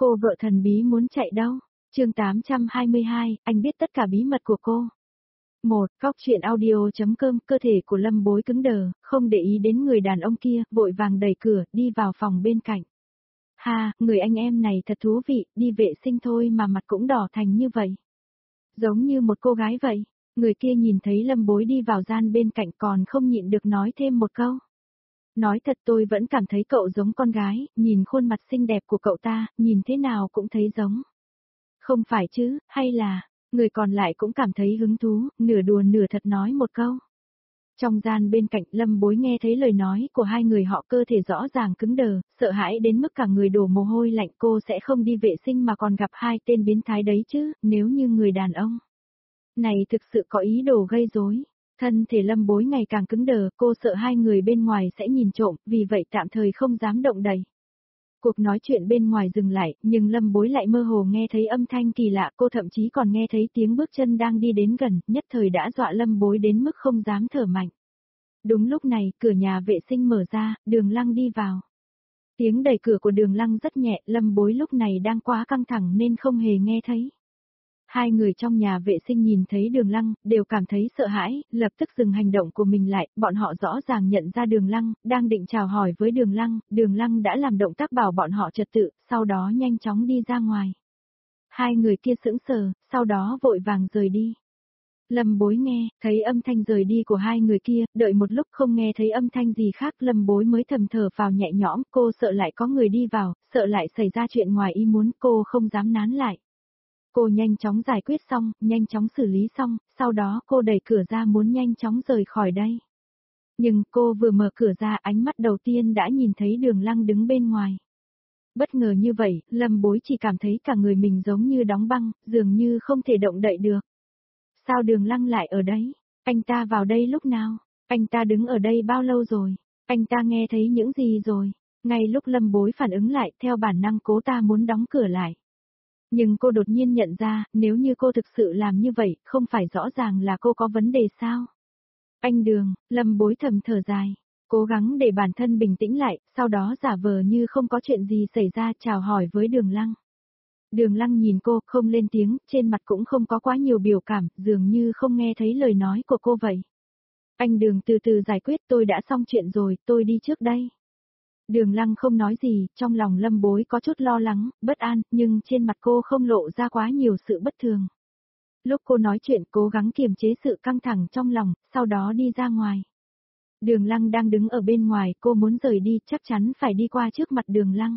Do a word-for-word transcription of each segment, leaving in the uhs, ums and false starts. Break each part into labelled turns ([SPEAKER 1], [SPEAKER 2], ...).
[SPEAKER 1] Cô vợ thần bí muốn chạy đâu? Chương tám trăm hai mươi hai, anh biết tất cả bí mật của cô. một. Góc truyện audio.com. Cơ thể của Lâm Bối cứng đờ, không để ý đến người đàn ông kia, vội vàng đẩy cửa, đi vào phòng bên cạnh. Ha, người anh em này thật thú vị, đi vệ sinh thôi mà mặt cũng đỏ thành như vậy. Giống như một cô gái vậy. Người kia nhìn thấy Lâm Bối đi vào gian bên cạnh còn không nhịn được nói thêm một câu. Nói thật tôi vẫn cảm thấy cậu giống con gái, nhìn khuôn mặt xinh đẹp của cậu ta, nhìn thế nào cũng thấy giống. Không phải chứ, hay là, người còn lại cũng cảm thấy hứng thú, nửa đùa nửa thật nói một câu. Trong gian bên cạnh Lâm Bối nghe thấy lời nói của hai người họ cơ thể rõ ràng cứng đờ, sợ hãi đến mức cả người đổ mồ hôi lạnh. Cô sẽ không đi vệ sinh mà còn gặp hai tên biến thái đấy chứ, nếu như người đàn ông này thực sự có ý đồ gây rối. Thân thể Lâm Bối ngày càng cứng đờ, cô sợ hai người bên ngoài sẽ nhìn trộm, vì vậy tạm thời không dám động đậy. Cuộc nói chuyện bên ngoài dừng lại, nhưng Lâm Bối lại mơ hồ nghe thấy âm thanh kỳ lạ, cô thậm chí còn nghe thấy tiếng bước chân đang đi đến gần, nhất thời đã dọa Lâm Bối đến mức không dám thở mạnh. Đúng lúc này, cửa nhà vệ sinh mở ra, Đường Lăng đi vào. Tiếng đẩy cửa của Đường Lăng rất nhẹ, Lâm Bối lúc này đang quá căng thẳng nên không hề nghe thấy. Hai người trong nhà vệ sinh nhìn thấy Đường Lăng, đều cảm thấy sợ hãi, lập tức dừng hành động của mình lại, bọn họ rõ ràng nhận ra Đường Lăng, đang định chào hỏi với Đường Lăng, Đường Lăng đã làm động tác bảo bọn họ trật tự, sau đó nhanh chóng đi ra ngoài. Hai người kia sững sờ, sau đó vội vàng rời đi. Lâm Bối nghe, thấy âm thanh rời đi của hai người kia, đợi một lúc không nghe thấy âm thanh gì khác, Lâm Bối mới thầm thở vào nhẹ nhõm, cô sợ lại có người đi vào, sợ lại xảy ra chuyện ngoài ý muốn, cô không dám nán lại. Cô nhanh chóng giải quyết xong, nhanh chóng xử lý xong, sau đó cô đẩy cửa ra muốn nhanh chóng rời khỏi đây. Nhưng cô vừa mở cửa ra ánh mắt đầu tiên đã nhìn thấy Đường Lăng đứng bên ngoài. Bất ngờ như vậy, Lâm Bối chỉ cảm thấy cả người mình giống như đóng băng, dường như không thể động đậy được. Sao Đường Lăng lại ở đấy? Anh ta vào đây lúc nào? Anh ta đứng ở đây bao lâu rồi? Anh ta nghe thấy những gì rồi? Ngay lúc Lâm Bối phản ứng lại, theo bản năng cô ta muốn đóng cửa lại. Nhưng cô đột nhiên nhận ra, nếu như cô thực sự làm như vậy, không phải rõ ràng là cô có vấn đề sao? Anh Đường, Lâm Bối thầm thở dài, cố gắng để bản thân bình tĩnh lại, sau đó giả vờ như không có chuyện gì xảy ra chào hỏi với Đường Lăng. Đường Lăng nhìn cô, không lên tiếng, trên mặt cũng không có quá nhiều biểu cảm, dường như không nghe thấy lời nói của cô vậy. Anh Đường từ từ giải quyết, tôi đã xong chuyện rồi, tôi đi trước đây. Đường Lăng không nói gì, trong lòng Lâm Bối có chút lo lắng, bất an, nhưng trên mặt cô không lộ ra quá nhiều sự bất thường. Lúc cô nói chuyện cố gắng kiềm chế sự căng thẳng trong lòng, sau đó đi ra ngoài. Đường Lăng đang đứng ở bên ngoài, cô muốn rời đi, chắc chắn phải đi qua trước mặt Đường Lăng.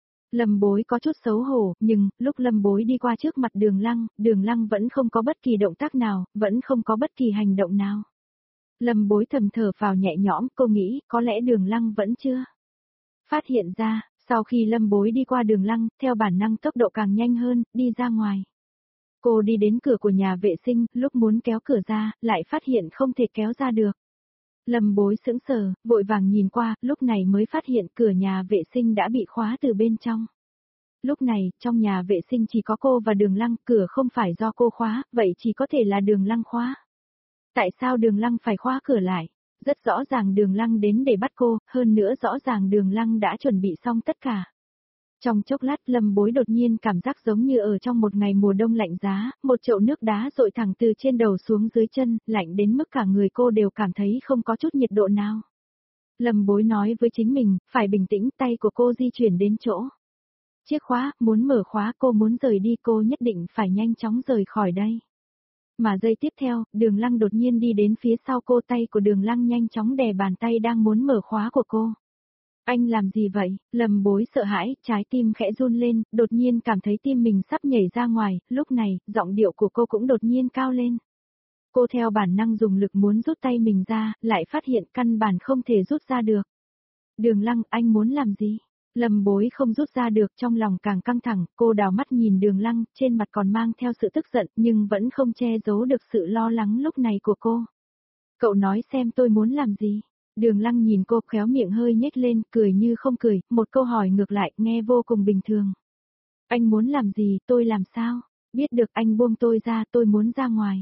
[SPEAKER 1] Lâm Bối có chút xấu hổ, nhưng, lúc Lâm Bối đi qua trước mặt Đường Lăng, Đường Lăng vẫn không có bất kỳ động tác nào, vẫn không có bất kỳ hành động nào. Lâm Bối thầm thở vào nhẹ nhõm, cô nghĩ, có lẽ Đường Lăng vẫn chưa phát hiện ra. Sau khi Lâm Bối đi qua Đường Lăng, theo bản năng tốc độ càng nhanh hơn, đi ra ngoài. Cô đi đến cửa của nhà vệ sinh, lúc muốn kéo cửa ra, lại phát hiện không thể kéo ra được. Lâm Bối sững sờ, vội vàng nhìn qua, lúc này mới phát hiện cửa nhà vệ sinh đã bị khóa từ bên trong. Lúc này, trong nhà vệ sinh chỉ có cô và Đường Lăng, cửa không phải do cô khóa, vậy chỉ có thể là Đường Lăng khóa. Tại sao Đường Lăng phải khóa cửa lại? Rất rõ ràng Đường Lăng đến để bắt cô, hơn nữa rõ ràng Đường Lăng đã chuẩn bị xong tất cả. Trong chốc lát Lâm Bối đột nhiên cảm giác giống như ở trong một ngày mùa đông lạnh giá, một chậu nước đá dội thẳng từ trên đầu xuống dưới chân, lạnh đến mức cả người cô đều cảm thấy không có chút nhiệt độ nào. Lâm Bối nói với chính mình, phải bình tĩnh, tay của cô di chuyển đến chỗ chiếc khóa, muốn mở khóa, cô muốn rời đi, cô nhất định phải nhanh chóng rời khỏi đây. Mà giây tiếp theo, Đường Lăng đột nhiên đi đến phía sau cô, tay của Đường Lăng nhanh chóng đè bàn tay đang muốn mở khóa của cô. Anh làm gì vậy? Lâm Bối sợ hãi, trái tim khẽ run lên, đột nhiên cảm thấy tim mình sắp nhảy ra ngoài, lúc này, giọng điệu của cô cũng đột nhiên cao lên. Cô theo bản năng dùng lực muốn rút tay mình ra, lại phát hiện căn bản không thể rút ra được. Đường Lăng, anh muốn làm gì? Lâm Bối không rút ra được, trong lòng càng căng thẳng, cô đào mắt nhìn Đường Lăng, trên mặt còn mang theo sự tức giận, nhưng vẫn không che giấu được sự lo lắng lúc này của cô. Cậu nói xem tôi muốn làm gì? Đường Lăng nhìn cô, khéo miệng hơi nhếch lên, cười như không cười, một câu hỏi ngược lại, nghe vô cùng bình thường. Anh muốn làm gì, tôi làm sao? Biết được, anh buông tôi ra, tôi muốn ra ngoài.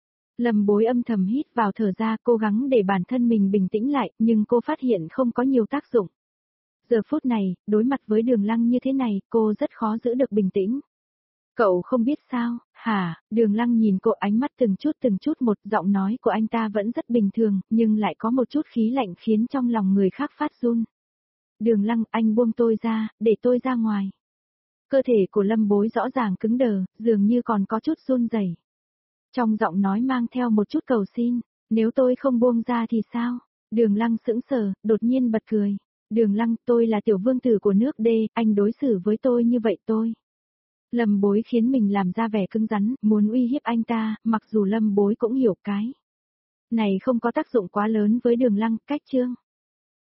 [SPEAKER 1] Lâm Bối âm thầm hít vào thở ra, cố gắng để bản thân mình bình tĩnh lại, nhưng cô phát hiện không có nhiều tác dụng. Giờ phút này, đối mặt với Đường Lăng như thế này, cô rất khó giữ được bình tĩnh. Cậu không biết sao, hả? Đường Lăng nhìn cô, ánh mắt từng chút từng chút một, giọng nói của anh ta vẫn rất bình thường, nhưng lại có một chút khí lạnh khiến trong lòng người khác phát run. Đường Lăng, anh buông tôi ra, để tôi ra ngoài. Cơ thể của Lâm Bối rõ ràng cứng đờ, dường như còn có chút run rẩy. Trong giọng nói mang theo một chút cầu xin, nếu tôi không buông ra thì sao? Đường Lăng sững sờ, đột nhiên bật cười. Đường Lăng, tôi là tiểu vương tử của nước D, anh đối xử với tôi như vậy tôi. Lâm Bối khiến mình làm ra vẻ cứng rắn, muốn uy hiếp anh ta, mặc dù Lâm Bối cũng hiểu cái này không có tác dụng quá lớn với Đường Lăng, cách chương.